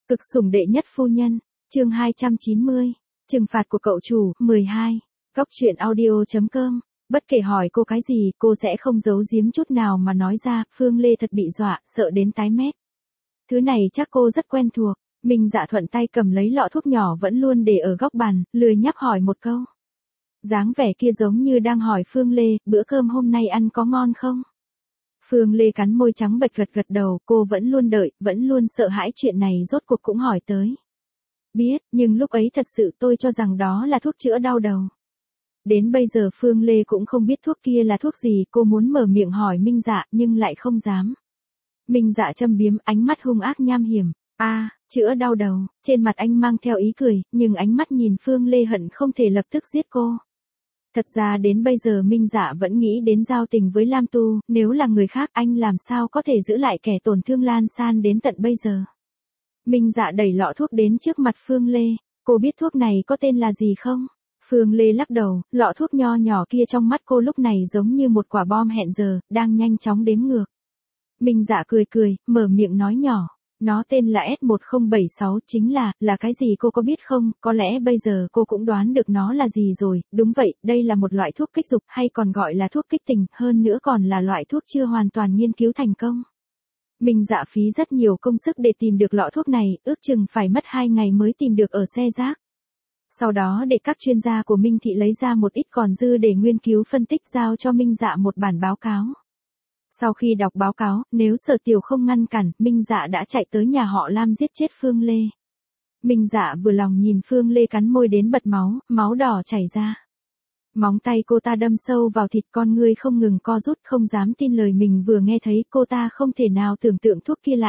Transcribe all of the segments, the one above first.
Cực sủng đệ nhất phu nhân, chương 290, trừng phạt của cậu chủ, 12, góc truyện audio.com. Bất kể hỏi cô cái gì, cô sẽ không giấu giếm chút nào mà nói ra. Phương Lê thật bị dọa, sợ đến tái mét. Thứ này chắc cô rất quen thuộc. Minh Dạ thuận tay cầm lấy lọ thuốc nhỏ vẫn luôn để ở góc bàn, lười nhắc hỏi một câu. Dáng vẻ kia giống như đang hỏi Phương Lê, bữa cơm hôm nay ăn có ngon không? Phương Lê cắn môi trắng bệch gật đầu, cô vẫn luôn đợi, vẫn luôn sợ hãi chuyện này rốt cuộc cũng hỏi tới. Biết, nhưng lúc ấy thật sự tôi cho rằng đó là thuốc chữa đau đầu. Đến bây giờ Phương Lê cũng không biết thuốc kia là thuốc gì, cô muốn mở miệng hỏi Minh Dạ nhưng lại không dám. Minh Dạ châm biếm, ánh mắt hung ác nham hiểm. Chữa đau đầu, trên mặt anh mang theo ý cười, nhưng ánh mắt nhìn Phương Lê hận không thể lập tức giết cô. Thật ra đến bây giờ Minh Dạ vẫn nghĩ đến giao tình với Lam Tu, nếu là người khác anh làm sao có thể giữ lại kẻ tổn thương lan san đến tận bây giờ. Minh Dạ đẩy lọ thuốc đến trước mặt Phương Lê, cô biết thuốc này có tên là gì không? Phương Lê lắc đầu, lọ thuốc nho nhỏ kia trong mắt cô lúc này giống như một quả bom hẹn giờ, đang nhanh chóng đếm ngược. Minh Dạ cười, mở miệng nói nhỏ. Nó tên là S1076, chính là cái gì cô có biết không? Có lẽ bây giờ cô cũng đoán được nó là gì rồi. Đúng vậy, đây là một loại thuốc kích dục, hay còn gọi là thuốc kích tình, hơn nữa còn là loại thuốc chưa hoàn toàn nghiên cứu thành công. Minh Dạ phí rất nhiều công sức để tìm được lọ thuốc này, ước chừng phải mất 2 ngày mới tìm được ở xe rác. Sau đó để các chuyên gia của Minh Thị lấy ra một ít còn dư để nghiên cứu phân tích, giao cho Minh Dạ một bản báo cáo. Sau khi đọc báo cáo, nếu Sở Tiểu không ngăn cản, Minh Dạ đã chạy tới nhà họ Lam giết chết Phương Lê. Minh Dạ vừa lòng nhìn Phương Lê cắn môi đến bật máu, máu đỏ chảy ra. Móng tay cô ta đâm sâu vào thịt, con ngươi không ngừng co rút, không dám tin lời mình vừa nghe thấy. Cô ta không thể nào tưởng tượng thuốc kia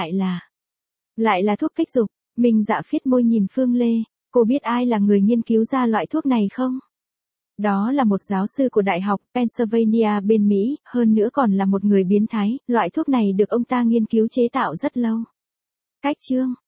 lại là thuốc kích dục. Minh Dạ phiết môi nhìn Phương Lê, cô biết ai là người nghiên cứu ra loại thuốc này không? Đó là một giáo sư của Đại học Pennsylvania bên Mỹ, hơn nữa còn là một người biến thái, loại thuốc này được ông ta nghiên cứu chế tạo rất lâu. Cách chương,